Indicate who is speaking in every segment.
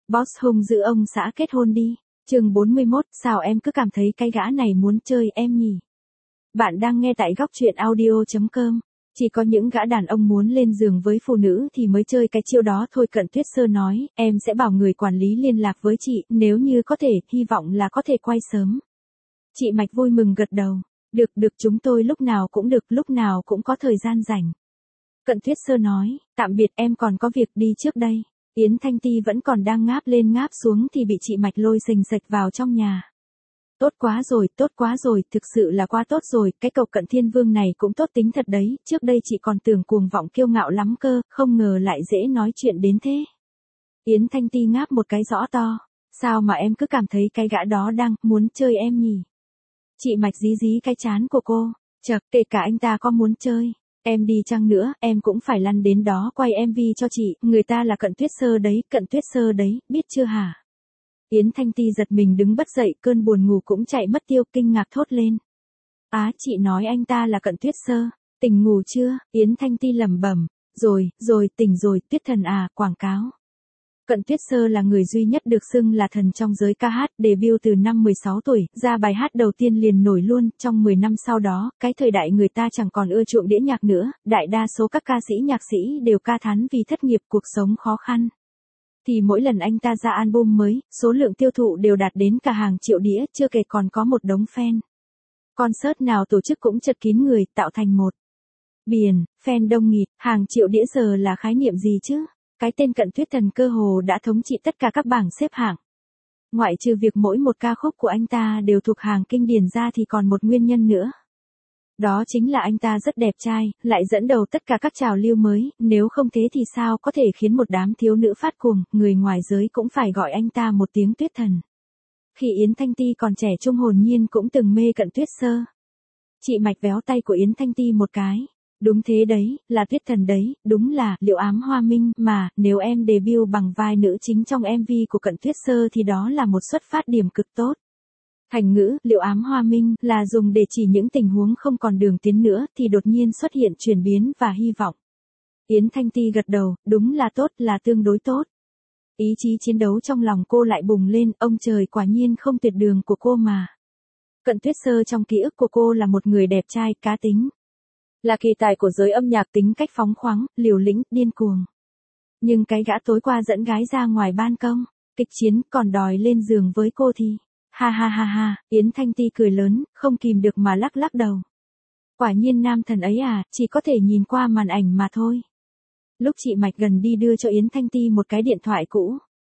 Speaker 1: Boss hung giữ ông xã kết hôn đi. Chương 41, sao em cứ cảm thấy cái gã này muốn chơi em nhỉ? Bạn đang nghe tại góc truyện audio.com. Chỉ có những gã đàn ông muốn lên giường với phụ nữ thì mới chơi cái chiêu đó thôi. Cận Tuyết Sơ nói, em sẽ bảo người quản lý liên lạc với chị, nếu như có thể, hy vọng là có thể quay sớm. Chị Mạch vui mừng gật đầu. Được, chúng tôi lúc nào cũng được, lúc nào cũng có thời gian rảnh. Cận Tuyết Sơ nói, tạm biệt, em còn có việc đi trước đây. Yến Thanh Ti vẫn còn đang ngáp lên ngáp xuống thì bị chị Mạch lôi xình xệch vào trong nhà. Tốt quá rồi, thực sự là quá tốt rồi, cái cậu Cận Thiên Vương này cũng tốt tính thật đấy, trước đây chị còn tưởng cuồng vọng kiêu ngạo lắm cơ, không ngờ lại dễ nói chuyện đến thế. Yến Thanh Ti ngáp một cái rõ to, sao mà em cứ cảm thấy cái gã đó đang muốn chơi em nhỉ? Chị Mạch dí dí cái trán của cô, chậc, kể cả anh ta có muốn chơi. Em đi chăng nữa, em cũng phải lăn đến đó quay MV cho chị, người ta là Cận Tuyết Sơ đấy, biết chưa hả? Yến Thanh Ti giật mình đứng bất dậy, cơn buồn ngủ cũng chạy mất tiêu, kinh ngạc thốt lên. Á, chị nói anh ta là Cận Tuyết Sơ, tỉnh ngủ chưa? Yến Thanh Ti lẩm bẩm, rồi, tỉnh rồi, Tuyết thần à, quảng cáo. Cận Tuyết Sơ là người duy nhất được xưng là thần trong giới ca hát, debut từ năm 16 tuổi, ra bài hát đầu tiên liền nổi luôn, trong 10 năm sau đó, cái thời đại người ta chẳng còn ưa chuộng đĩa nhạc nữa, đại đa số các ca sĩ nhạc sĩ đều ca thán vì thất nghiệp, cuộc sống khó khăn. Thì mỗi lần anh ta ra album mới, số lượng tiêu thụ đều đạt đến cả hàng triệu đĩa, chưa kể còn có một đống fan. Concert nào tổ chức cũng chật kín người, tạo thành một biển, fan đông nghịt, hàng triệu đĩa giờ là khái niệm gì chứ? Cái tên Cận Tuyết Thần cơ hồ đã thống trị tất cả các bảng xếp hạng. Ngoại trừ việc mỗi một ca khúc của anh ta đều thuộc hàng kinh điển ra thì còn một nguyên nhân nữa. Đó chính là anh ta rất đẹp trai, lại dẫn đầu tất cả các trào lưu mới, nếu không thế thì sao có thể khiến một đám thiếu nữ phát cuồng, người ngoài giới cũng phải gọi anh ta một tiếng Tuyết Thần. Khi Yến Thanh Ti còn trẻ trung hồn nhiên cũng từng mê Cận Tuyết Sơ. Chị Mạch véo tay của Yến Thanh Ti một cái. Đúng thế đấy, là Tuyết Thần đấy, đúng là Liệu Ám Hoa Minh mà, nếu em debut bằng vai nữ chính trong MV của Cận Tuyết Sơ thì đó là một xuất phát điểm cực tốt. Thành ngữ, Liệu Ám Hoa Minh, là dùng để chỉ những tình huống không còn đường tiến nữa, thì đột nhiên xuất hiện chuyển biến và hy vọng. Yến Thanh Ti gật đầu, đúng là tốt, là tương đối tốt. Ý chí chiến đấu trong lòng cô lại bùng lên, ông trời quả nhiên không tuyệt đường của cô mà. Cận Tuyết Sơ trong ký ức của cô là một người đẹp trai, cá tính. Là kỳ tài của giới âm nhạc, tính cách phóng khoáng, liều lĩnh, điên cuồng. Nhưng cái gã tối qua dẫn gái ra ngoài ban công, kịch chiến, còn đòi lên giường với cô thì... Ha, Yến Thanh Ti cười lớn, không kìm được mà lắc đầu. Quả nhiên nam thần ấy à, chỉ có thể nhìn qua màn ảnh mà thôi. Lúc chị Mạch gần đi đưa cho Yến Thanh Ti một cái điện thoại cũ.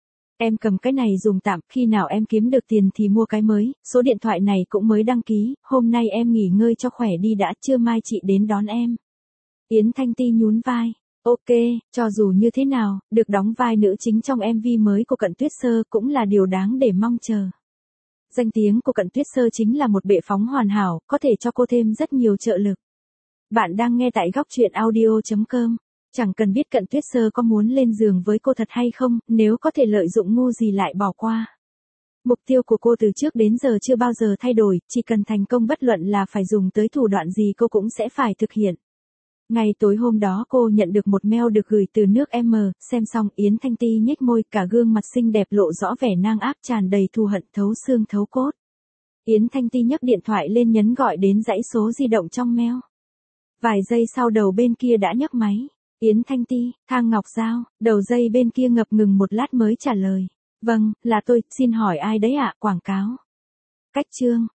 Speaker 1: Em cầm cái này dùng tạm, khi nào em kiếm được tiền thì mua cái mới, số điện thoại này cũng mới đăng ký, hôm nay em nghỉ ngơi cho khỏe đi đã, trưa mai chị đến đón em. Yến Thanh Ti nhún vai. Ok, cho dù như thế nào, được đóng vai nữ chính trong MV mới của Cận Tuyết Sơ cũng là điều đáng để mong chờ. Danh tiếng của Cận Tuyết Sơ chính là một bệ phóng hoàn hảo, có thể cho cô thêm rất nhiều trợ lực. Bạn đang nghe tại góc truyện audio.com. Chẳng cần biết Cận Tuyết Sơ có muốn lên giường với cô thật hay không, nếu có thể lợi dụng ngu gì lại bỏ qua. Mục tiêu của cô từ trước đến giờ chưa bao giờ thay đổi, chỉ cần thành công bất luận là phải dùng tới thủ đoạn gì cô cũng sẽ phải thực hiện. Ngày tối hôm đó cô nhận được một mail được gửi từ nước M, xem xong Yến Thanh Ti nhếch môi, cả gương mặt xinh đẹp lộ rõ vẻ nang áp tràn đầy thù hận thấu xương thấu cốt. Yến Thanh Ti nhấc điện thoại lên nhấn gọi đến dãy số di động trong mail. Vài giây sau đầu bên kia đã nhấc máy. Yến Thanh Ti, Thang Ngọc Giao, đầu dây bên kia ngập ngừng một lát mới trả lời. Vâng, là tôi, xin hỏi ai đấy ạ, quảng cáo. Cách chương.